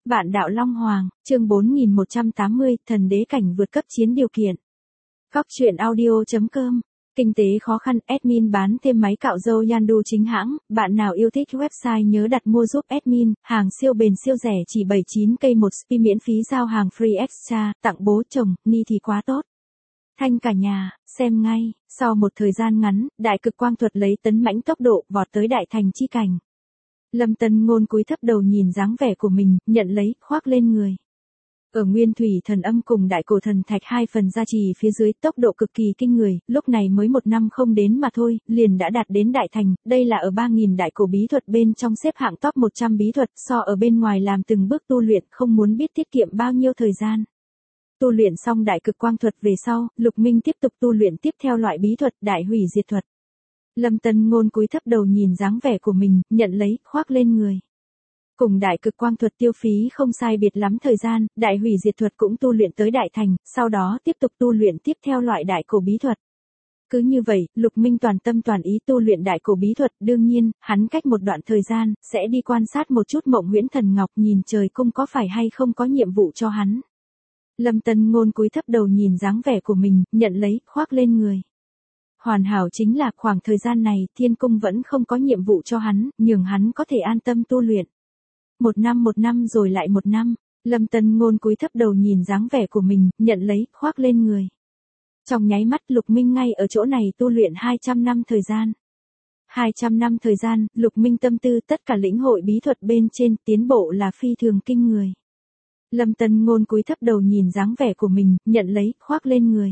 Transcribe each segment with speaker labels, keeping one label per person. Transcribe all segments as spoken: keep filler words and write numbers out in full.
Speaker 1: Vạn đạo Long Hoàng, chương bốn nghìn một trăm tám mươi, thần đế cảnh vượt cấp chiến điều kiện. Góc truyện audio chấm com. Kinh tế khó khăn, admin bán thêm máy cạo râu Yandu chính hãng, bạn nào yêu thích website nhớ đặt mua giúp admin, hàng siêu bền siêu rẻ chỉ bảy mươi chín k một spi miễn phí giao hàng free extra, tặng bố chồng, ni thì quá tốt. Thanh cả nhà, xem ngay, sau một thời gian ngắn, đại cực quang thuật lấy tấn mãnh tốc độ vọt tới đại thành chi cảnh. Lâm Tân Ngôn cúi thấp đầu nhìn dáng vẻ của mình, nhận lấy, khoác lên người. Ở Nguyên Thủy Thần Âm cùng Đại Cổ Thần Thạch hai phần gia trì phía dưới, tốc độ cực kỳ kinh người, lúc này mới một năm không đến mà thôi, liền đã đạt đến đại thành, đây là ở ba nghìn đại cổ bí thuật bên trong xếp hạng top một trăm bí thuật, so ở bên ngoài làm từng bước tu luyện, không muốn biết tiết kiệm bao nhiêu thời gian. Tu luyện xong đại cực quang thuật về sau, Lục Minh tiếp tục tu luyện tiếp theo loại bí thuật, đại hủy diệt thuật. Lâm Tân Ngôn cúi thấp đầu nhìn dáng vẻ của mình, nhận lấy, khoác lên người. Cùng đại cực quang thuật tiêu phí không sai biệt lắm thời gian, đại hủy diệt thuật cũng tu luyện tới đại thành, sau đó tiếp tục tu luyện tiếp theo loại đại cổ bí thuật. Cứ như vậy, Lục Minh toàn tâm toàn ý tu luyện đại cổ bí thuật, đương nhiên, hắn cách một đoạn thời gian, sẽ đi quan sát một chút Mộng Huyễn Thần Ngọc nhìn trời cung có phải hay không có nhiệm vụ cho hắn. Lâm Tân Ngôn cúi thấp đầu nhìn dáng vẻ của mình, nhận lấy, khoác lên người. Hoàn hảo chính là khoảng thời gian này, thiên cung vẫn không có nhiệm vụ cho hắn, nhường hắn có thể an tâm tu luyện. Một năm một năm rồi lại một năm, Lâm Tân Ngôn cúi thấp đầu nhìn dáng vẻ của mình, nhận lấy, khoác lên người. Trong nháy mắt Lục Minh ngay ở chỗ này tu luyện hai trăm năm thời gian. hai trăm năm thời gian, Lục Minh tâm tư tất cả lĩnh hội bí thuật bên trên, tiến bộ là phi thường kinh người. Lâm Tân Ngôn cúi thấp đầu nhìn dáng vẻ của mình, nhận lấy, khoác lên người.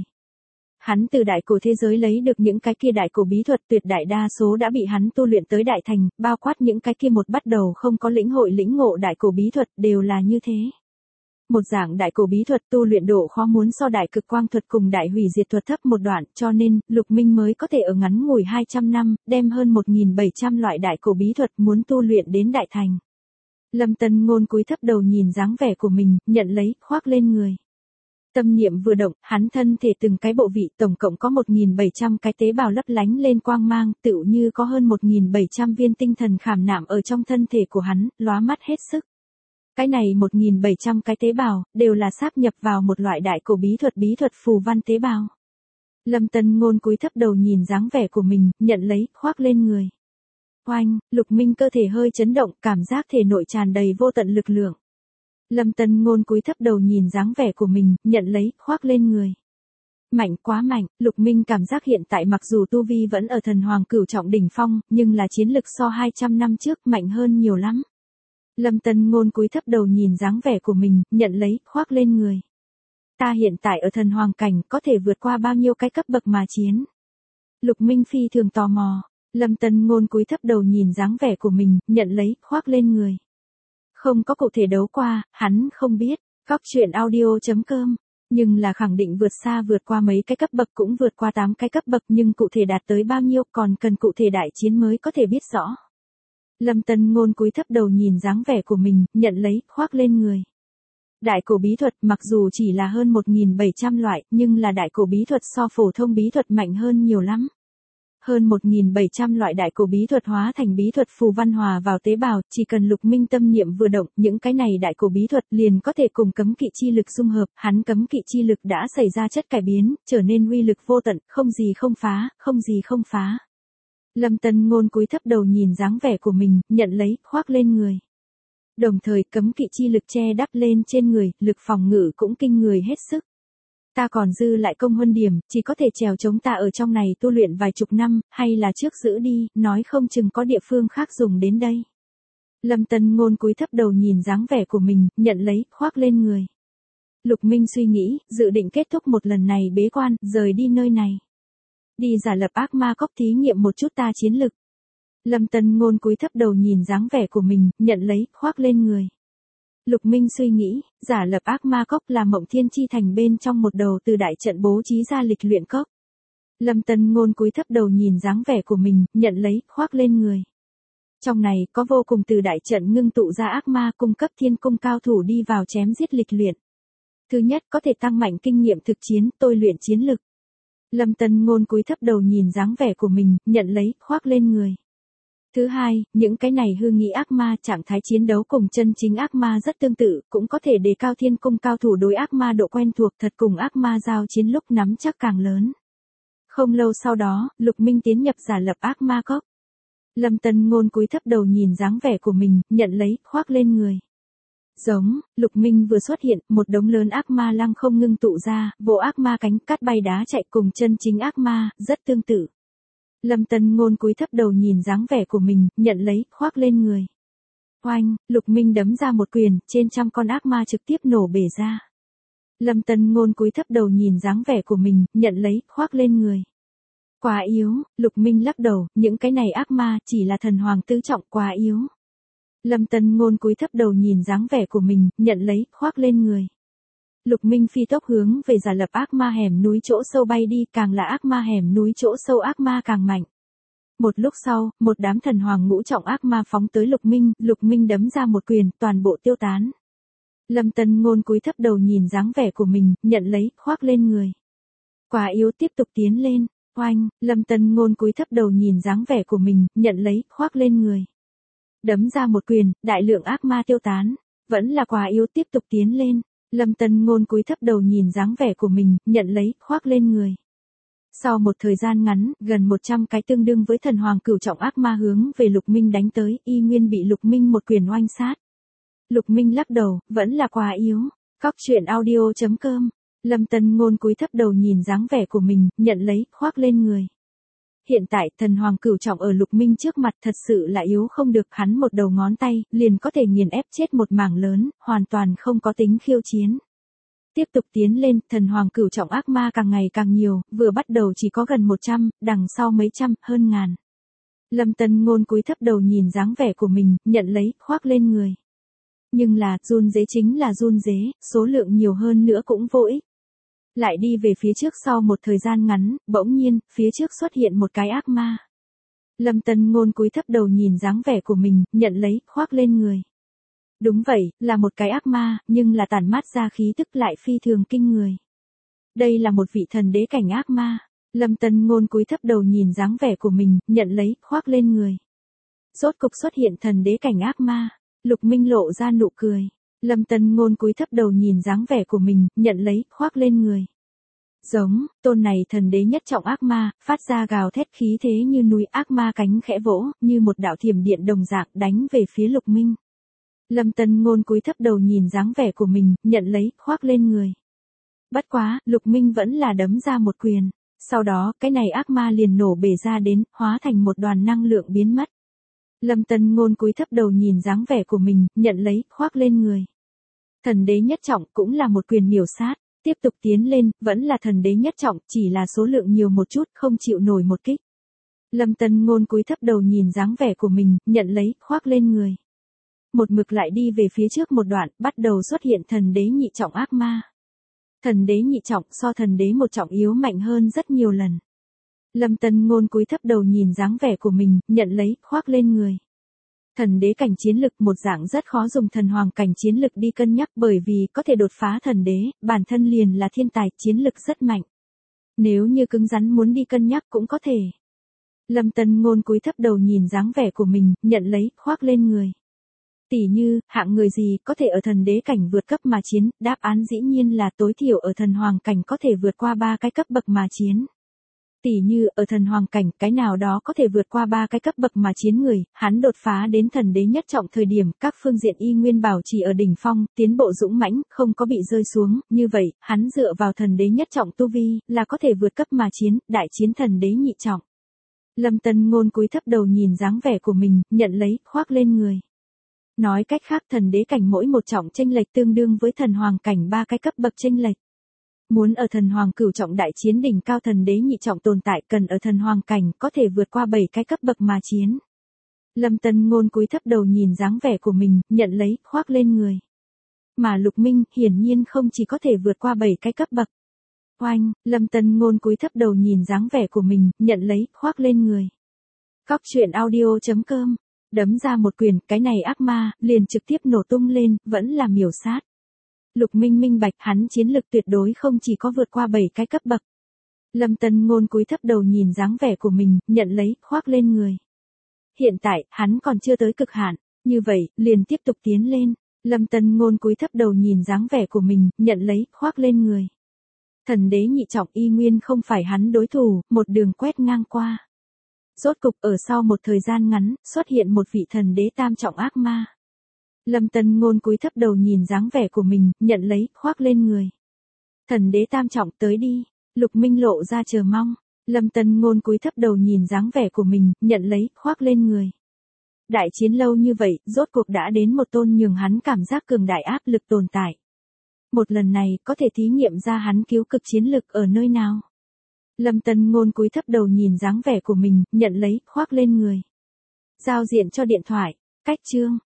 Speaker 1: Hắn từ đại cổ thế giới lấy được những cái kia đại cổ bí thuật, tuyệt đại đa số đã bị hắn tu luyện tới đại thành, bao quát những cái kia một bắt đầu không có lĩnh hội lĩnh ngộ đại cổ bí thuật, đều là như thế. Một dạng đại cổ bí thuật tu luyện độ khó muốn so đại cực quang thuật cùng đại hủy diệt thuật thấp một đoạn, cho nên, Lục Minh mới có thể ở ngắn ngủi hai trăm năm, đem hơn một nghìn bảy trăm loại đại cổ bí thuật muốn tu luyện đến đại thành. Lâm Tân Ngôn cúi thấp đầu nhìn dáng vẻ của mình, nhận lấy, khoác lên người. Tâm niệm vừa động, hắn thân thể từng cái bộ vị tổng cộng có một nghìn bảy trăm cái tế bào lấp lánh lên quang mang, tựu như có hơn một nghìn bảy trăm viên tinh thần khảm nạm ở trong thân thể của hắn, lóa mắt hết sức. Cái này một nghìn bảy trăm cái tế bào, đều là sáp nhập vào một loại đại cổ bí thuật bí thuật phù văn tế bào. Lâm Tân Ngôn cúi thấp đầu nhìn dáng vẻ của mình, nhận lấy, khoác lên người. Oanh, Lục Minh cơ thể hơi chấn động, cảm giác thể nội tràn đầy vô tận lực lượng. Lâm Tân Ngôn cúi thấp đầu nhìn dáng vẻ của mình, nhận lấy, khoác lên người. Mạnh quá mạnh, Lục Minh cảm giác hiện tại mặc dù tu vi vẫn ở thần hoàng cửu trọng đỉnh phong, nhưng là chiến lực so hai trăm năm trước mạnh hơn nhiều lắm. Lâm Tân Ngôn cúi thấp đầu nhìn dáng vẻ của mình, nhận lấy, khoác lên người. Ta hiện tại ở thần hoàng cảnh có thể vượt qua bao nhiêu cái cấp bậc mà chiến. Lục Minh phi thường tò mò. Lâm Tân Ngôn cúi thấp đầu nhìn dáng vẻ của mình, nhận lấy, khoác lên người. Không có cụ thể đấu qua, hắn không biết, góc truyện audio chấm com, nhưng là khẳng định vượt xa vượt qua mấy cái cấp bậc cũng vượt qua tám cái cấp bậc nhưng cụ thể đạt tới bao nhiêu còn cần cụ thể đại chiến mới có thể biết rõ. Lâm Tân Ngôn cúi thấp đầu nhìn dáng vẻ của mình, nhận lấy, khoác lên người. Đại cổ bí thuật mặc dù chỉ là hơn một nghìn bảy trăm loại, nhưng là đại cổ bí thuật so phổ thông bí thuật mạnh hơn nhiều lắm. Hơn một nghìn bảy trăm loại đại cổ bí thuật hóa thành bí thuật phù văn hòa vào tế bào, chỉ cần Lục Minh tâm niệm vừa động, những cái này đại cổ bí thuật liền có thể cùng cấm kỵ chi lực dung hợp, hắn cấm kỵ chi lực đã xảy ra chất cải biến, trở nên uy lực vô tận, không gì không phá, không gì không phá. Lâm Tân Ngôn cúi thấp đầu nhìn dáng vẻ của mình, nhận lấy, khoác lên người. Đồng thời cấm kỵ chi lực che đắp lên trên người, lực phòng ngự cũng kinh người hết sức. Ta còn dư lại công huân điểm, chỉ có thể trèo chống ta ở trong này tu luyện vài chục năm, hay là trước giữ đi, nói không chừng có địa phương khác dùng đến đây. Lâm Tân Ngôn cúi thấp đầu nhìn dáng vẻ của mình, nhận lấy, khoác lên người. Lục Minh suy nghĩ, dự định kết thúc một lần này bế quan, rời đi nơi này. Đi giả lập ác ma cốc thí nghiệm một chút ta chiến lực. Lâm Tân Ngôn cúi thấp đầu nhìn dáng vẻ của mình, nhận lấy, khoác lên người. Lục Minh suy nghĩ, giả lập ác ma cốc là Mộng Thiên Chi Thành bên trong một đầu từ đại trận bố trí ra lịch luyện cốc. Lâm Tân Ngôn cúi thấp đầu nhìn dáng vẻ của mình, nhận lấy, khoác lên người. Trong này có vô cùng từ đại trận ngưng tụ ra ác ma cung cấp thiên cung cao thủ đi vào chém giết lịch luyện. Thứ nhất có thể tăng mạnh kinh nghiệm thực chiến, tôi luyện chiến lực. Lâm Tân Ngôn cúi thấp đầu nhìn dáng vẻ của mình, nhận lấy, khoác lên người. Thứ hai, những cái này hư nghĩ ác ma trạng thái chiến đấu cùng chân chính ác ma rất tương tự, cũng có thể đề cao thiên cung cao thủ đối ác ma độ quen thuộc thật cùng ác ma giao chiến lúc nắm chắc càng lớn. Không lâu sau đó, Lục Minh tiến nhập giả lập ác ma cốc. Lâm Tân Ngôn cúi thấp đầu nhìn dáng vẻ của mình, nhận lấy, khoác lên người. Giống, Lục Minh vừa xuất hiện, một đống lớn ác ma lăng không ngưng tụ ra, vỗ ác ma cánh cắt bay đá chạy cùng chân chính ác ma, rất tương tự. Lâm Tân Ngôn cúi thấp đầu nhìn dáng vẻ của mình, nhận lấy, khoác lên người. Oanh, Lục Minh đấm ra một quyền, trên trăm con ác ma trực tiếp nổ bể ra. Lâm Tân Ngôn cúi thấp đầu nhìn dáng vẻ của mình, nhận lấy, khoác lên người. Quá yếu, Lục Minh lắc đầu, những cái này ác ma chỉ là thần hoàng tứ trọng quá yếu. Lâm Tân Ngôn cúi thấp đầu nhìn dáng vẻ của mình, nhận lấy, khoác lên người. Lục Minh phi tốc hướng về giả lập ác ma hẻm núi chỗ sâu bay đi, càng là ác ma hẻm núi chỗ sâu ác ma càng mạnh. Một lúc sau, một đám thần hoàng ngũ trọng ác ma phóng tới Lục Minh, Lục Minh đấm ra một quyền, toàn bộ tiêu tán. Lâm Tân Ngôn cúi thấp đầu nhìn dáng vẻ của mình, nhận lấy, khoác lên người. Quá yếu, tiếp tục tiến lên. Oanh, Lâm Tân Ngôn cúi thấp đầu nhìn dáng vẻ của mình, nhận lấy, khoác lên người. Đấm ra một quyền, đại lượng ác ma tiêu tán. Vẫn là quá yếu, tiếp tục tiến lên. Lâm Tân Ngôn cúi thấp đầu nhìn dáng vẻ của mình, nhận lấy, khoác lên người. Sau một thời gian ngắn, gần một trăm cái tương đương với thần hoàng cửu trọng ác ma hướng về Lục Minh đánh tới, y nguyên bị Lục Minh một quyền oanh sát. Lục Minh lắc đầu, vẫn là quá yếu. Cóc truyện audio chấm com. Lâm Tân Ngôn cúi thấp đầu nhìn dáng vẻ của mình, nhận lấy, khoác lên người. Hiện tại, thần hoàng cửu trọng ở Lục Minh trước mặt thật sự là yếu không được, hắn một đầu ngón tay, liền có thể nghiền ép chết một mảng lớn, hoàn toàn không có tính khiêu chiến. Tiếp tục tiến lên, thần hoàng cửu trọng ác ma càng ngày càng nhiều, vừa bắt đầu chỉ có gần một trăm, đằng sau mấy trăm, hơn ngàn. Lâm Tân Ngôn cúi thấp đầu nhìn dáng vẻ của mình, nhận lấy, khoác lên người. Nhưng là, run rế chính là run rế, số lượng nhiều hơn nữa cũng vô ích. Lại đi về phía trước sau một thời gian ngắn, bỗng nhiên, phía trước xuất hiện một cái ác ma. Lâm Tân Ngôn cúi thấp đầu nhìn dáng vẻ của mình, nhận lấy, khoác lên người. Đúng vậy, là một cái ác ma, nhưng là tản mát ra khí tức lại phi thường kinh người. Đây là một vị thần đế cảnh ác ma. Lâm Tân Ngôn cúi thấp đầu nhìn dáng vẻ của mình, nhận lấy, khoác lên người. Rốt cục xuất hiện thần đế cảnh ác ma. Lục Minh lộ ra nụ cười. Lâm Tân Ngôn cúi thấp đầu nhìn dáng vẻ của mình, nhận lấy, khoác lên người. Giống, tôn này thần đế nhất trọng ác ma, phát ra gào thét khí thế như núi, ác ma cánh khẽ vỗ, như một đạo thiểm điện đồng dạng đánh về phía Lục Minh. Lâm Tân Ngôn cúi thấp đầu nhìn dáng vẻ của mình, nhận lấy, khoác lên người. Bất quá, Lục Minh vẫn là đấm ra một quyền. Sau đó, cái này ác ma liền nổ bể ra đến, hóa thành một đoàn năng lượng biến mất. Lâm Tân Ngôn cúi thấp đầu nhìn dáng vẻ của mình, nhận lấy, khoác lên người. Thần đế nhất trọng cũng là một quyền miểu sát, tiếp tục tiến lên, vẫn là thần đế nhất trọng, chỉ là số lượng nhiều một chút, không chịu nổi một kích. Lâm Tân Ngôn cúi thấp đầu nhìn dáng vẻ của mình, nhận lấy, khoác lên người. Một mực lại đi về phía trước một đoạn, bắt đầu xuất hiện thần đế nhị trọng ác ma. Thần đế nhị trọng so thần đế một trọng yếu mạnh hơn rất nhiều lần. Lâm Tân Ngôn cúi thấp đầu nhìn dáng vẻ của mình, nhận lấy, khoác lên người. Thần đế cảnh chiến lực một dạng rất khó dùng thần hoàng cảnh chiến lực đi cân nhắc bởi vì có thể đột phá thần đế, bản thân liền là thiên tài, chiến lực rất mạnh. Nếu như cứng rắn muốn đi cân nhắc cũng có thể. Lâm Tân Ngôn cúi thấp đầu nhìn dáng vẻ của mình, nhận lấy, khoác lên người. Tỷ như, hạng người gì có thể ở thần đế cảnh vượt cấp mà chiến, đáp án dĩ nhiên là tối thiểu ở thần hoàng cảnh có thể vượt qua ba cái cấp bậc mà chiến. Tỷ như, ở thần hoàng cảnh, cái nào đó có thể vượt qua ba cái cấp bậc mà chiến người, hắn đột phá đến thần đế nhất trọng thời điểm, các phương diện y nguyên bảo trì ở đỉnh phong, tiến bộ dũng mãnh, không có bị rơi xuống, như vậy, hắn dựa vào thần đế nhất trọng tu vi, là có thể vượt cấp mà chiến, đại chiến thần đế nhị trọng. Lâm Tân Ngôn cúi thấp đầu nhìn dáng vẻ của mình, nhận lấy, khoác lên người. Nói cách khác thần đế cảnh mỗi một trọng chênh lệch tương đương với thần hoàng cảnh ba cái cấp bậc chênh lệch. Muốn ở thần hoàng cửu trọng đại chiến đỉnh cao thần đế nhị trọng tồn tại cần ở thần hoàng cảnh có thể vượt qua bảy cái cấp bậc mà chiến. Lâm Tân Ngôn cúi thấp đầu nhìn dáng vẻ của mình, nhận lấy, khoác lên người. Mà Lục Minh hiển nhiên không chỉ có thể vượt qua bảy cái cấp bậc. Oanh, Lâm Tân Ngôn cúi thấp đầu nhìn dáng vẻ của mình, nhận lấy, khoác lên người. Cóc truyện audio chấm com. Đấm ra một quyền, cái này ác ma, liền trực tiếp nổ tung lên, vẫn là miểu sát. Lục Minh minh bạch, hắn chiến lực tuyệt đối không chỉ có vượt qua bảy cái cấp bậc. Lâm Tân Ngôn cúi thấp đầu nhìn dáng vẻ của mình, nhận lấy, khoác lên người. hiện tại, hắn còn chưa tới cực hạn, như vậy, liền tiếp tục tiến lên. Lâm Tân Ngôn cúi thấp đầu nhìn dáng vẻ của mình, nhận lấy, khoác lên người. Thần đế nhị trọng y nguyên không phải hắn đối thủ, một đường quét ngang qua. Rốt cục ở sau một thời gian ngắn, xuất hiện một vị thần đế tam trọng ác ma. Lâm Tân Ngôn cúi thấp đầu nhìn dáng vẻ của mình, nhận lấy, khoác lên người. Thần đế tam trọng tới đi. Lục Minh lộ ra chờ mong. Lâm Tân Ngôn cúi thấp đầu nhìn dáng vẻ của mình, nhận lấy, khoác lên người. Đại chiến lâu như vậy, rốt cuộc đã đến một tôn nhường hắn cảm giác cường đại áp lực tồn tại. Một lần này, có thể thí nghiệm ra hắn cứu cực chiến lực ở nơi nào. Lâm Tân Ngôn cúi thấp đầu nhìn dáng vẻ của mình, nhận lấy, khoác lên người. Giao diện cho điện thoại. Cách chương.